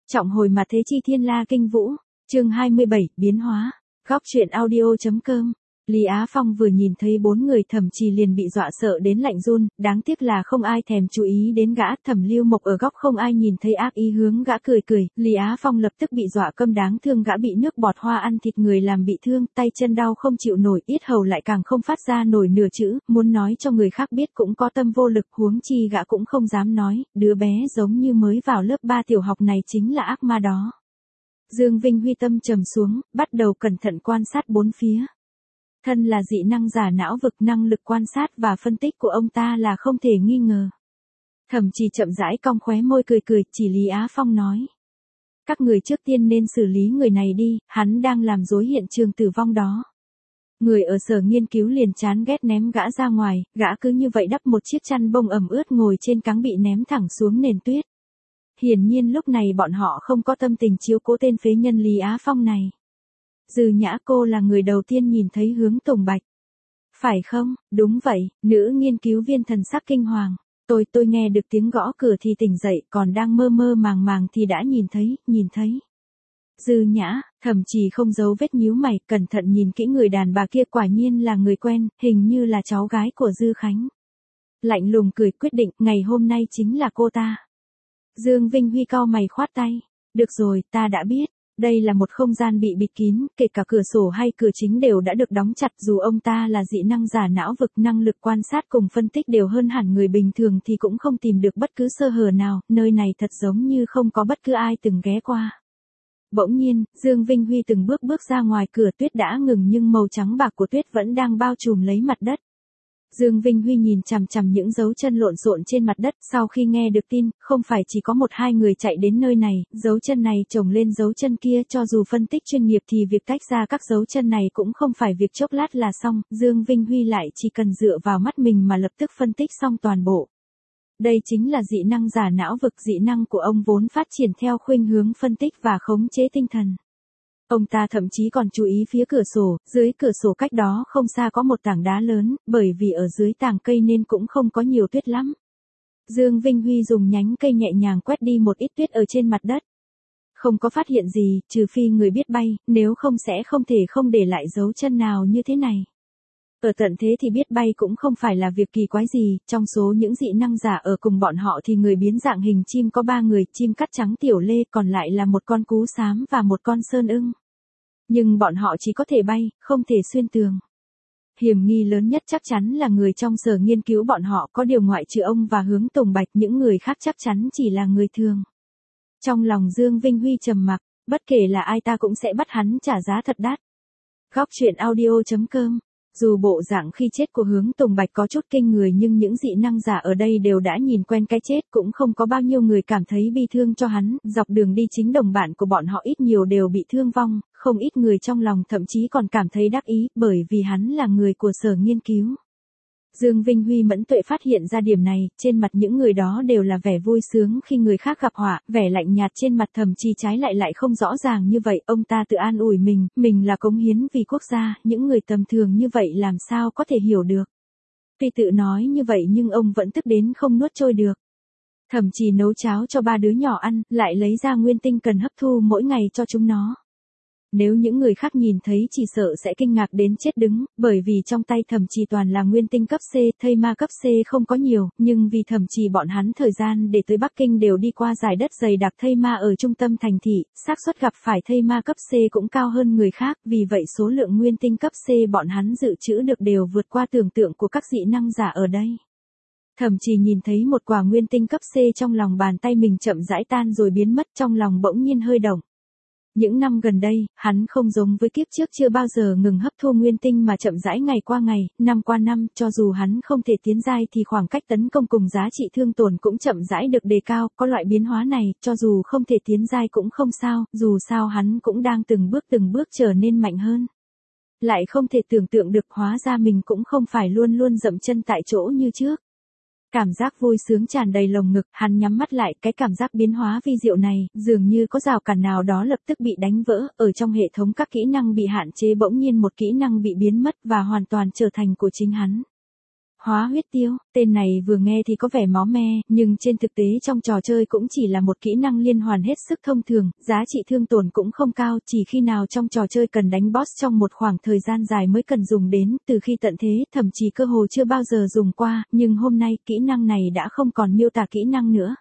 Trọng hồi mà thế chi thiên la kinh vũ. Chương 27, biến hóa. Góc truyện audio.com. Lý Á Phong vừa nhìn thấy bốn người Thẩm Trì liền bị dọa sợ đến lạnh run, đáng tiếc là không ai thèm chú ý đến gã. Thẩm Lưu Mộc ở góc không ai nhìn thấy ác ý hướng gã cười cười, Lý Á Phong lập tức bị dọa câm đáng thương, gã bị nước bọt hoa ăn thịt người làm bị thương, tay chân đau không chịu nổi, yết hầu lại càng không phát ra nổi nửa chữ, muốn nói cho người khác biết cũng có tâm vô lực, huống chi gã cũng không dám nói, đứa bé giống như mới vào lớp 3 tiểu học này chính là ác ma đó. Dương Vinh Huy tâm trầm xuống, bắt đầu cẩn thận quan sát bốn phía. Thân là dị năng giả não vực, năng lực quan sát và phân tích của ông ta là không thể nghi ngờ. Thẩm Trì chậm rãi cong khóe môi cười cười, chỉ Lý Á Phong nói. Các người trước tiên nên xử lý người này đi, hắn đang làm rối hiện trường tử vong đó. Người ở sở nghiên cứu liền chán ghét ném gã ra ngoài, gã cứ như vậy đắp một chiếc chăn bông ẩm ướt ngồi trên cáng bị ném thẳng xuống nền tuyết. Hiển nhiên lúc này bọn họ không có tâm tình chiếu cố tên phế nhân Lý Á Phong này. Dư Nhã cô là người đầu tiên nhìn thấy Hướng Tùng Bạch. Phải không? Đúng vậy, nữ nghiên cứu viên thần sắc kinh hoàng. Tôi nghe được tiếng gõ cửa thì tỉnh dậy, còn đang mơ mơ màng màng thì đã nhìn thấy. Dư Nhã, Thẩm Trì không giấu vết nhíu mày, cẩn thận nhìn kỹ người đàn bà kia, quả nhiên là người quen, hình như là cháu gái của Dư Khánh. Lạnh lùng cười, quyết định, ngày hôm nay chính là cô ta. Dương Vinh Huy cau mày khoát tay. Được rồi, ta đã biết. Đây là một không gian bị bịt kín, kể cả cửa sổ hay cửa chính đều đã được đóng chặt, dù ông ta là dị năng giả não vực, năng lực quan sát cùng phân tích đều hơn hẳn người bình thường thì cũng không tìm được bất cứ sơ hở nào, nơi này thật giống như không có bất cứ ai từng ghé qua. Bỗng nhiên, Dương Vinh Huy từng bước ra ngoài, cửa tuyết đã ngừng nhưng màu trắng bạc của tuyết vẫn đang bao trùm lấy mặt đất. Dương Vinh Huy nhìn chằm chằm những dấu chân lộn xộn trên mặt đất, sau khi nghe được tin, không phải chỉ có một hai người chạy đến nơi này, dấu chân này chồng lên dấu chân kia, cho dù phân tích chuyên nghiệp thì việc tách ra các dấu chân này cũng không phải việc chốc lát là xong, Dương Vinh Huy lại chỉ cần dựa vào mắt mình mà lập tức phân tích xong toàn bộ. Đây chính là dị năng giả não vực, dị năng của ông vốn phát triển theo khuynh hướng phân tích và khống chế tinh thần. Ông ta thậm chí còn chú ý phía cửa sổ, dưới cửa sổ cách đó không xa có một tảng đá lớn, bởi vì ở dưới tàng cây nên cũng không có nhiều tuyết lắm. Dương Vinh Huy dùng nhánh cây nhẹ nhàng quét đi một ít tuyết ở trên mặt đất. Không có phát hiện gì, trừ phi người biết bay, nếu không sẽ không thể không để lại dấu chân nào như thế này. Ở tận thế thì biết bay cũng không phải là việc kỳ quái gì, trong số những dị năng giả ở cùng bọn họ thì người biến dạng hình chim có 3 người, chim cắt trắng Tiểu Lê, còn lại là một con cú xám và một con sơn ưng. Nhưng bọn họ chỉ có thể bay, không thể xuyên tường. Hiểm nghi lớn nhất chắc chắn là người trong sở nghiên cứu bọn họ, có điều ngoại trừ ông và Hướng Tùng Bạch, những người khác chắc chắn chỉ là người thường. Trong lòng Dương Vinh Huy trầm mặc, bất kể là ai ta cũng sẽ bắt hắn trả giá thật đắt. Góc truyện audio.com. Dù bộ dạng khi chết của Hướng Tùng Bạch có chút kinh người nhưng những dị năng giả ở đây đều đã nhìn quen cái chết, cũng không có bao nhiêu người cảm thấy bi thương cho hắn, dọc đường đi chính đồng bạn của bọn họ ít nhiều đều bị thương vong, không ít người trong lòng thậm chí còn cảm thấy đắc ý, bởi vì hắn là người của sở nghiên cứu. Dương Vinh Huy mẫn tuệ phát hiện ra điểm này, trên mặt những người đó đều là vẻ vui sướng khi người khác gặp họa, vẻ lạnh nhạt trên mặt Thẩm Trì trái lại không rõ ràng như vậy, ông ta tự an ủi mình là cống hiến vì quốc gia, những người tầm thường như vậy làm sao có thể hiểu được. Tuy tự nói như vậy nhưng ông vẫn tức đến không nuốt trôi được. Thẩm Trì nấu cháo cho 3 đứa nhỏ ăn, lại lấy ra nguyên tinh cần hấp thu mỗi ngày cho chúng nó. Nếu những người khác nhìn thấy chỉ sợ sẽ kinh ngạc đến chết đứng, bởi vì trong tay Thẩm Trì toàn là nguyên tinh cấp C, thây ma cấp C không có nhiều, nhưng vì Thẩm Trì bọn hắn thời gian để tới Bắc Kinh đều đi qua dải đất dày đặc thây ma ở trung tâm thành thị, xác suất gặp phải thây ma cấp C cũng cao hơn người khác, vì vậy số lượng nguyên tinh cấp C bọn hắn dự trữ được đều vượt qua tưởng tượng của các dị năng giả ở đây. Thẩm Trì nhìn thấy một quả nguyên tinh cấp C trong lòng bàn tay mình chậm rãi tan rồi biến mất, trong lòng bỗng nhiên hơi động. Những năm gần đây, hắn không giống với kiếp trước chưa bao giờ ngừng hấp thu nguyên tinh mà chậm rãi ngày qua ngày, năm qua năm, cho dù hắn không thể tiến giai thì khoảng cách tấn công cùng giá trị thương tổn cũng chậm rãi được đề cao, có loại biến hóa này, cho dù không thể tiến giai cũng không sao, dù sao hắn cũng đang từng bước trở nên mạnh hơn. Lại không thể tưởng tượng được hóa ra mình cũng không phải luôn luôn dậm chân tại chỗ như trước. Cảm giác vui sướng tràn đầy lồng ngực, hắn nhắm mắt lại, cái cảm giác biến hóa vi diệu này, dường như có rào cản nào đó lập tức bị đánh vỡ, ở trong hệ thống các kỹ năng bị hạn chế bỗng nhiên một kỹ năng bị biến mất và hoàn toàn trở thành của chính hắn. Hóa huyết tiêu, tên này vừa nghe thì có vẻ máu me, nhưng trên thực tế trong trò chơi cũng chỉ là một kỹ năng liên hoàn hết sức thông thường, giá trị thương tổn cũng không cao, chỉ khi nào trong trò chơi cần đánh boss trong một khoảng thời gian dài mới cần dùng đến, từ khi tận thế, thậm chí cơ hồ chưa bao giờ dùng qua, nhưng hôm nay kỹ năng này đã không còn miêu tả kỹ năng nữa.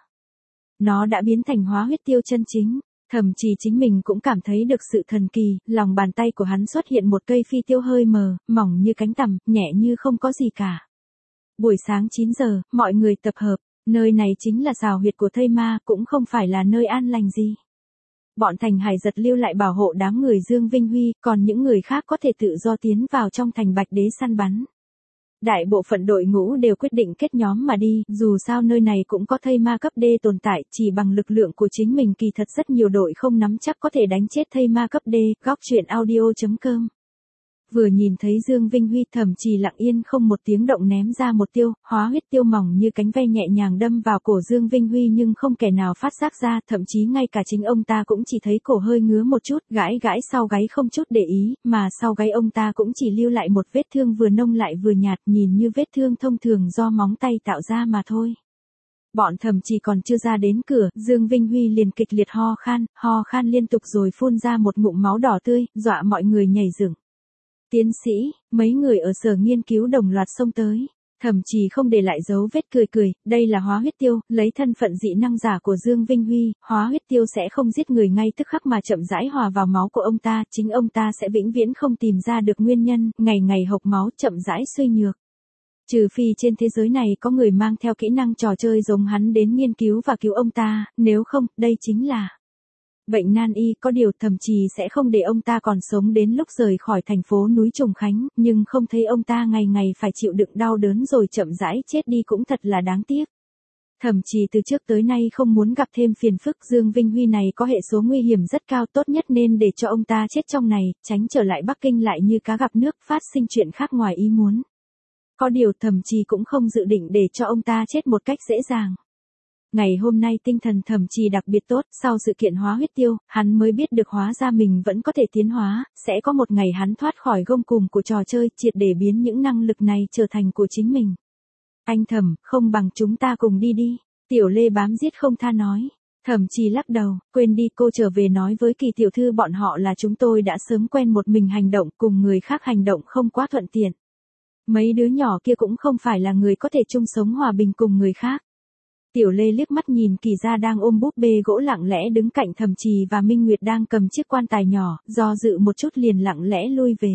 Nó đã biến thành hóa huyết tiêu chân chính. Thậm chí chính mình cũng cảm thấy được sự thần kỳ, lòng bàn tay của hắn xuất hiện một cây phi tiêu hơi mờ, mỏng như cánh tằm, nhẹ như không có gì cả. Buổi sáng 9 giờ, mọi người tập hợp, nơi này chính là xào huyệt của thây ma, cũng không phải là nơi an lành gì. Bọn thành hải giật lưu lại bảo hộ đám người Dương Vinh Huy, còn những người khác có thể tự do tiến vào trong thành Bạch Đế săn bắn. Đại bộ phận đội ngũ đều quyết định kết nhóm mà đi, dù sao nơi này cũng có thây ma cấp D tồn tại, chỉ bằng lực lượng của chính mình kỳ thật rất nhiều đội không nắm chắc có thể đánh chết thây ma cấp D, góc truyện audio.com. Vừa nhìn thấy Dương Vinh Huy thầm chỉ lặng yên không một tiếng động ném ra một tiêu, hóa huyết tiêu mỏng như cánh ve nhẹ nhàng đâm vào cổ Dương Vinh Huy nhưng không kẻ nào phát giác ra, thậm chí ngay cả chính ông ta cũng chỉ thấy cổ hơi ngứa một chút, gãi gãi sau gáy không chút để ý, mà sau gáy ông ta cũng chỉ lưu lại một vết thương vừa nông lại vừa nhạt, nhìn như vết thương thông thường do móng tay tạo ra mà thôi. Bọn thầm chỉ còn chưa ra đến cửa, Dương Vinh Huy liền kịch liệt ho khan liên tục rồi phun ra một ngụm máu đỏ tươi, dọa mọi người nhảy dựng. Tiến sĩ, mấy người ở sở nghiên cứu đồng loạt xông tới. Thậm chí không để lại dấu vết cười, đây là hóa huyết tiêu, lấy thân phận dị năng giả của Dương Vinh Huy, hóa huyết tiêu sẽ không giết người ngay tức khắc mà chậm rãi hòa vào máu của ông ta, chính ông ta sẽ vĩnh viễn không tìm ra được nguyên nhân, ngày ngày hộc máu chậm rãi suy nhược. Trừ phi trên thế giới này có người mang theo kỹ năng trò chơi giống hắn đến nghiên cứu và cứu ông ta, nếu không, đây chính là bệnh nan y, có điều thậm chí sẽ không để ông ta còn sống đến lúc rời khỏi thành phố núi Trùng Khánh, nhưng không thấy ông ta ngày ngày phải chịu đựng đau đớn rồi chậm rãi chết đi cũng thật là đáng tiếc. Thậm chí từ trước tới nay không muốn gặp thêm phiền phức, Dương Vinh Huy này có hệ số nguy hiểm rất cao, tốt nhất nên để cho ông ta chết trong này, tránh trở lại Bắc Kinh lại như cá gặp nước, phát sinh chuyện khác ngoài ý muốn. Có điều thậm chí cũng không dự định để cho ông ta chết một cách dễ dàng. Ngày hôm nay tinh thần thậm chí đặc biệt tốt, sau sự kiện hóa huyết tiêu, hắn mới biết được hóa ra mình vẫn có thể tiến hóa, sẽ có một ngày hắn thoát khỏi gông cùm của trò chơi, triệt để biến những năng lực này trở thành của chính mình. Anh Thẩm, không bằng chúng ta cùng đi đi, Tiểu Lê bám giết không tha nói. Thẩm Trì lắc đầu, quên đi, cô trở về nói với Kỳ tiểu thư bọn họ là chúng tôi đã sớm quen một mình hành động, cùng người khác hành động không quá thuận tiện. Mấy đứa nhỏ kia cũng không phải là người có thể chung sống hòa bình cùng người khác. Tiểu Lê liếc mắt nhìn Kỳ Gia đang ôm búp bê gỗ lặng lẽ đứng cạnh Thẩm Trì và Minh Nguyệt đang cầm chiếc quan tài nhỏ, do dự một chút liền lặng lẽ lui về.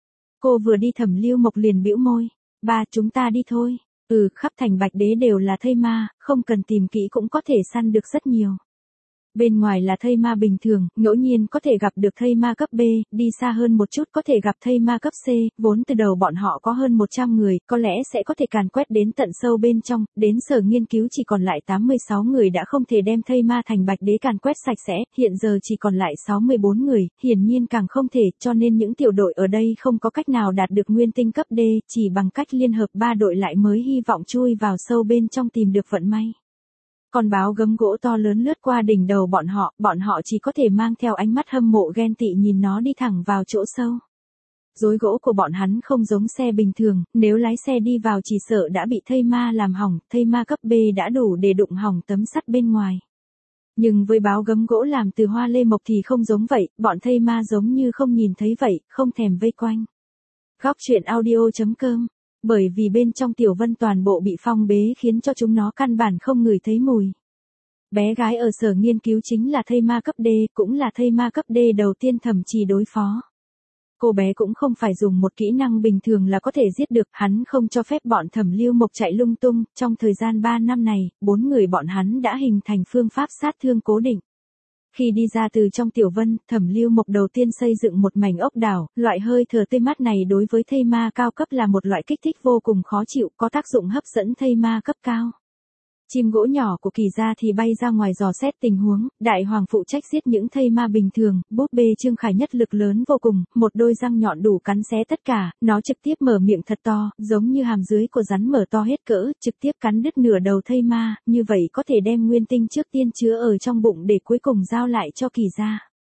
Cô vừa đi Thẩm Lưu Mộc liền bĩu môi, ba chúng ta đi thôi. Khắp thành Bạch Đế đều là thây ma, không cần tìm kỹ cũng có thể săn được rất nhiều. Bên ngoài là thây ma bình thường, ngẫu nhiên có thể gặp được thây ma cấp B, đi xa hơn một chút có thể gặp thây ma cấp C, vốn từ đầu bọn họ có hơn 100 người, có lẽ sẽ có thể càn quét đến tận sâu bên trong, đến sở nghiên cứu chỉ còn lại 86 người đã không thể đem thây ma thành Bạch Đế càn quét sạch sẽ, hiện giờ chỉ còn lại 64 người, hiển nhiên càng không thể, cho nên những tiểu đội ở đây không có cách nào đạt được nguyên tinh cấp D, chỉ bằng cách liên hợp 3 đội lại mới hy vọng chui vào sâu bên trong tìm được vận may. Con báo gấm gỗ to lớn lướt qua đỉnh đầu bọn họ chỉ có thể mang theo ánh mắt hâm mộ ghen tị nhìn nó đi thẳng vào chỗ sâu. Rối gỗ của bọn hắn không giống xe bình thường, nếu lái xe đi vào chỉ sợ đã bị thây ma làm hỏng, thây ma cấp B đã đủ để đụng hỏng tấm sắt bên ngoài. Nhưng với báo gấm gỗ làm từ hoa lê mộc thì không giống vậy, bọn thây ma giống như không nhìn thấy vậy, không thèm vây quanh. Góc truyện audio.com. Bởi vì bên trong Tiểu Vân toàn bộ bị phong bế khiến cho chúng nó căn bản không ngửi thấy mùi. Bé gái ở sở nghiên cứu chính là thây ma cấp D, cũng là thây ma cấp D đầu tiên Thẩm Trì đối phó. Cô bé cũng không phải dùng một kỹ năng bình thường là có thể giết được, hắn không cho phép bọn Thẩm Lưu Mộc chạy lung tung, trong thời gian 3 năm này, 4 người bọn hắn đã hình thành phương pháp sát thương cố định. Khi đi ra từ trong Tiểu Vân, Thẩm Lưu Mộc đầu tiên xây dựng một mảnh ốc đảo, loại hơi thở tê mát này đối với thây ma cao cấp là một loại kích thích vô cùng khó chịu, có tác dụng hấp dẫn thây ma cấp cao. Chim gỗ nhỏ của Kỳ Gia thì bay ra ngoài dò xét tình huống, đại hoàng phụ trách giết những thây ma bình thường, búp bê Trương Khải nhất lực lớn vô cùng, một đôi răng nhọn đủ cắn xé tất cả, nó trực tiếp mở miệng thật to, giống như hàm dưới của rắn mở to hết cỡ, trực tiếp cắn đứt nửa đầu thây ma, như vậy có thể đem nguyên tinh trước tiên chứa ở trong bụng để cuối cùng giao lại cho Kỳ Gia.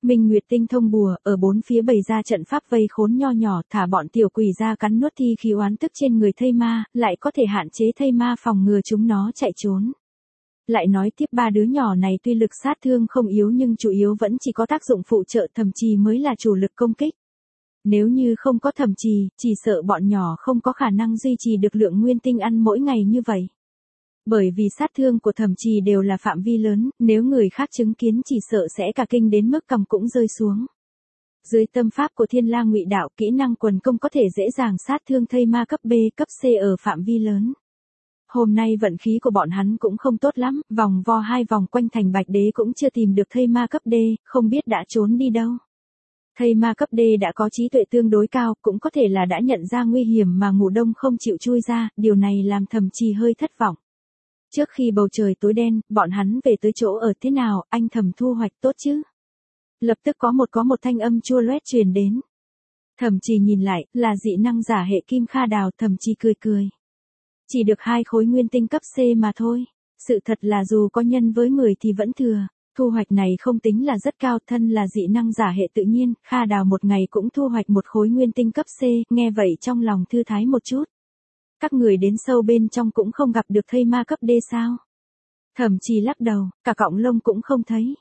Minh Nguyệt tinh thông bùa, ở bốn phía bày ra trận pháp vây khốn nho nhỏ, thả bọn tiểu quỷ ra cắn nuốt thi khí oán tức trên người thây ma, lại có thể hạn chế thây ma phòng ngừa chúng nó chạy trốn. Lại nói tiếp ba đứa nhỏ này tuy lực sát thương không yếu nhưng chủ yếu vẫn chỉ có tác dụng phụ trợ, Thẩm Trì mới là chủ lực công kích. Nếu như không có Thẩm Trì, chỉ sợ bọn nhỏ không có khả năng duy trì được lượng nguyên tinh ăn mỗi ngày như vậy. Bởi vì sát thương của Thẩm Trì đều là phạm vi lớn, nếu người khác chứng kiến chỉ sợ sẽ cả kinh đến mức cằm cũng rơi xuống. Dưới tâm pháp của Thiên La Ngụy Đạo, kỹ năng quần công có thể dễ dàng sát thương thây ma cấp B, cấp C ở phạm vi lớn. Hôm nay vận khí của bọn hắn cũng không tốt lắm, vòng vo 2 vòng quanh thành Bạch Đế cũng chưa tìm được thây ma cấp D, không biết đã trốn đi đâu. Thây ma cấp D đã có trí tuệ tương đối cao, cũng có thể là đã nhận ra nguy hiểm mà ngủ đông không chịu chui ra, điều này làm Thẩm Trì hơi thất vọng. Trước khi bầu trời tối đen, bọn hắn về tới chỗ ở thế nào, anh Thẩm thu hoạch tốt chứ? Lập tức có một thanh âm chua loét truyền đến. Thẩm Trì nhìn lại, là dị năng giả hệ Kim Kha Đào, Thẩm Trì cười cười. Chỉ được 2 khối nguyên tinh cấp C mà thôi. Sự thật là dù có nhân với 10 thì vẫn thừa. Thu hoạch này không tính là rất cao, thân là dị năng giả hệ tự nhiên, Kha Đào một ngày cũng thu hoạch 1 khối nguyên tinh cấp C, nghe vậy trong lòng thư thái một chút. Các người đến sâu bên trong cũng không gặp được thây ma cấp D sao? Thẩm Trì lắc đầu, cả cọng lông cũng không thấy.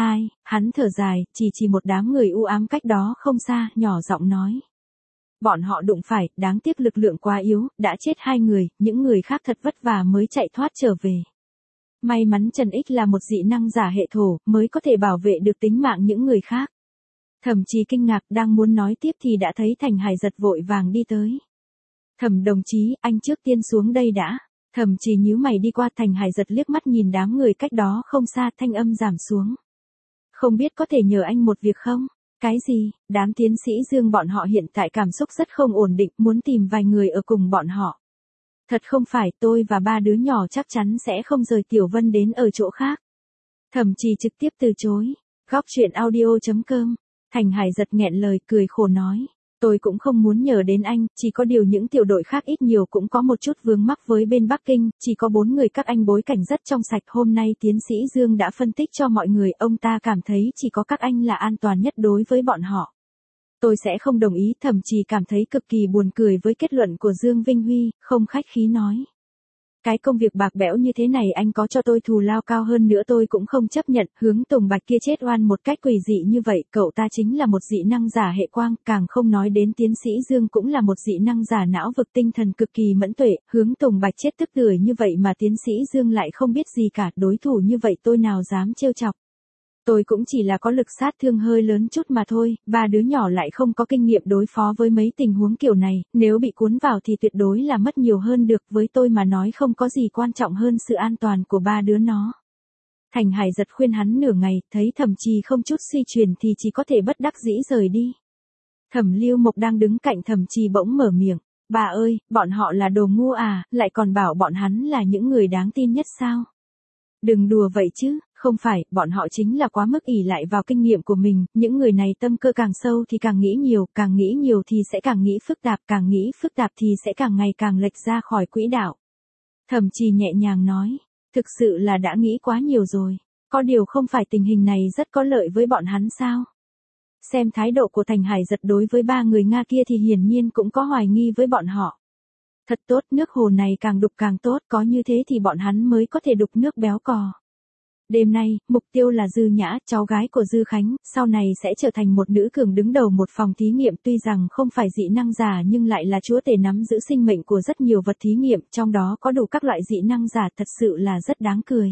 Hắn thở dài, chỉ một đám người u ám cách đó không xa, nhỏ giọng nói. Bọn họ đụng phải, đáng tiếc lực lượng quá yếu, đã chết 2 người, những người khác thật vất vả mới chạy thoát trở về. May mắn Trần Ích là một dị năng giả hệ thổ, mới có thể bảo vệ được tính mạng những người khác. Thẩm Trì kinh ngạc, đang muốn nói tiếp thì đã thấy Thành Hải giật vội vàng đi tới. Thẩm đồng chí, anh trước tiên xuống đây đã. Thẩm Trì nhíu mày đi qua, Thành Hải giật liếc mắt nhìn đám người cách đó không xa, thanh âm giảm xuống. Không biết có thể nhờ anh một việc không? Cái gì? Đám tiến sĩ Dương bọn họ hiện tại cảm xúc rất không ổn định, muốn tìm vài người ở cùng bọn họ. Thật không phải, tôi và 3 đứa nhỏ chắc chắn sẽ không rời Tiểu Vân đến ở chỗ khác. Thẩm Trì trực tiếp từ chối. Góc truyện audio.com. Thành Hải giật nghẹn lời, cười khổ nói. Tôi cũng không muốn nhờ đến anh, chỉ có điều những tiểu đội khác ít nhiều cũng có một chút vướng mắc với bên Bắc Kinh, chỉ có 4 người các anh bối cảnh rất trong sạch. Hôm nay tiến sĩ Dương đã phân tích cho mọi người, ông ta cảm thấy chỉ có các anh là an toàn nhất đối với bọn họ. Tôi sẽ không đồng ý, Thẩm Trì cảm thấy cực kỳ buồn cười với kết luận của Dương Vinh Huy, không khách khí nói. Cái công việc bạc bẽo như thế này anh có cho tôi thù lao cao hơn nữa tôi cũng không chấp nhận. Hướng Tùng Bạch kia chết oan một cách quỷ dị như vậy, cậu ta chính là một dị năng giả hệ quang, càng không nói đến tiến sĩ Dương cũng là một dị năng giả não vực tinh thần cực kỳ mẫn tuệ. Hướng Tùng Bạch chết tức tưởi như vậy mà tiến sĩ Dương lại không biết gì cả, đối thủ như vậy tôi nào dám trêu chọc. Tôi cũng chỉ là có lực sát thương hơi lớn chút mà thôi, 3 đứa nhỏ lại không có kinh nghiệm đối phó với mấy tình huống kiểu này, nếu bị cuốn vào thì tuyệt đối là mất nhiều hơn được, với tôi mà nói không có gì quan trọng hơn sự an toàn của 3 đứa nó. Thành Hải giật khuyên hắn nửa ngày, thấy Thẩm Trì không chút suy chuyển thì chỉ có thể bất đắc dĩ rời đi. Thẩm Lưu Mộc đang đứng cạnh Thẩm Trì bỗng mở miệng, bà ơi, bọn họ là đồ ngu à, lại còn bảo bọn hắn là những người đáng tin nhất sao? Đừng đùa vậy chứ, không phải, bọn họ chính là quá mức ỷ lại vào kinh nghiệm của mình, những người này tâm cơ càng sâu thì càng nghĩ nhiều thì sẽ càng nghĩ phức tạp, càng nghĩ phức tạp thì sẽ càng ngày càng lệch ra khỏi quỹ đạo. Thẩm Trì nhẹ nhàng nói, thực sự là đã nghĩ quá nhiều rồi, có điều không phải tình hình này rất có lợi với bọn hắn sao? Xem thái độ của Thành Hải giật đối với 3 người Nga kia thì hiển nhiên cũng có hoài nghi với bọn họ. Thật tốt, nước hồ này càng đục càng tốt, có như thế thì bọn hắn mới có thể đục nước béo cò. Đêm nay, mục tiêu là Dư Nhã, cháu gái của Dư Khánh, sau này sẽ trở thành một nữ cường đứng đầu một phòng thí nghiệm, tuy rằng không phải dị năng giả nhưng lại là chúa tể nắm giữ sinh mệnh của rất nhiều vật thí nghiệm, trong đó có đủ các loại dị năng giả, thật sự là rất đáng cười.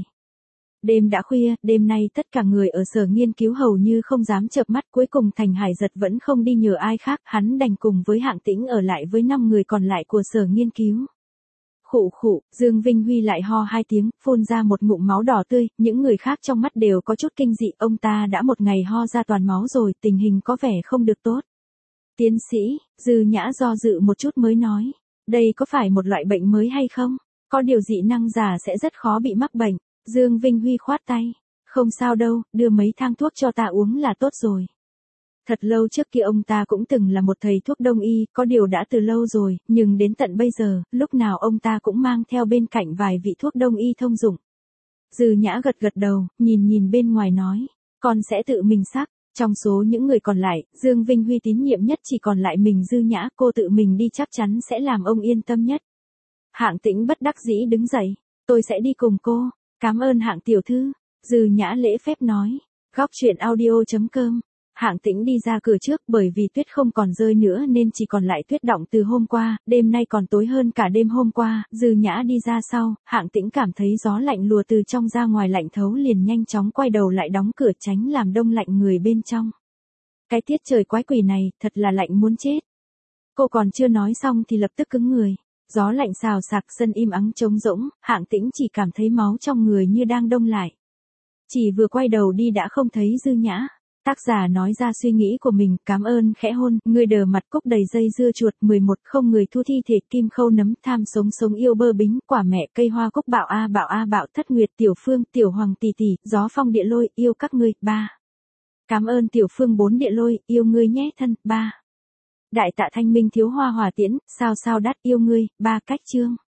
Đêm đã khuya, đêm nay tất cả người ở sở nghiên cứu hầu như không dám chợp mắt, cuối cùng Thành Hải giật vẫn không đi nhờ ai khác, hắn đành cùng với Hạng Tĩnh ở lại với 5 người còn lại của sở nghiên cứu. Khụ khụ, Dương Vinh Huy lại ho 2 tiếng, phun ra một ngụm máu đỏ tươi, những người khác trong mắt đều có chút kinh dị, ông ta đã một ngày ho ra toàn máu rồi, tình hình có vẻ không được tốt. Tiến sĩ, Dư Nhã do dự một chút mới nói, đây có phải một loại bệnh mới hay không? Có điều dị năng giả sẽ rất khó bị mắc bệnh. Dương Vinh Huy khoát tay, không sao đâu, đưa mấy thang thuốc cho ta uống là tốt rồi. Thật lâu trước kia ông ta cũng từng là một thầy thuốc đông y, có điều đã từ lâu rồi, nhưng đến tận bây giờ, lúc nào ông ta cũng mang theo bên cạnh vài vị thuốc đông y thông dụng. Dư Nhã gật gật đầu, nhìn bên ngoài nói, con sẽ tự mình sắc, Trong số những người còn lại, Dương Vinh Huy tín nhiệm nhất chỉ còn lại mình Dư Nhã, cô tự mình đi chắc chắn sẽ làm ông yên tâm nhất. Hạng Tĩnh bất đắc dĩ đứng dậy, tôi sẽ đi cùng cô, cảm ơn Hạng tiểu thư, Dư Nhã lễ phép nói. Góc truyện audio.com. Hạng Tĩnh đi ra cửa trước bởi vì tuyết không còn rơi nữa nên chỉ còn lại tuyết đọng từ hôm qua, đêm nay còn tối hơn cả đêm hôm qua, Dư Nhã đi ra sau, Hạng Tĩnh cảm thấy gió lạnh lùa từ trong ra ngoài lạnh thấu liền nhanh chóng quay đầu lại đóng cửa tránh làm đông lạnh người bên trong. Cái tiết trời quái quỷ này, thật là lạnh muốn chết. Cô còn chưa nói xong thì lập tức cứng người. Gió lạnh xào xạc, sân im ắng trống rỗng, Hạng Tĩnh chỉ cảm thấy máu trong người như đang đông lại. Chỉ vừa quay đầu đi đã không thấy Dư Nhã. Tác giả nói ra suy nghĩ của mình, cảm ơn khẽ hôn, người đờ mặt cúc đầy dây dưa chuột, 11 không người thu thi thể, kim khâu nấm, tham sống sống yêu bơ bính, quả mẹ cây hoa cúc bạo bạo thất nguyệt, tiểu phương, tiểu hoàng tỷ tỷ, gió phong địa lôi, yêu các ngươi, 3. Cảm ơn tiểu phương 4 địa lôi, yêu ngươi nhé thân, 3. Đại tạ thanh minh thiếu hoa hòa tiễn, sao đắt yêu ngươi, 3 cách chương.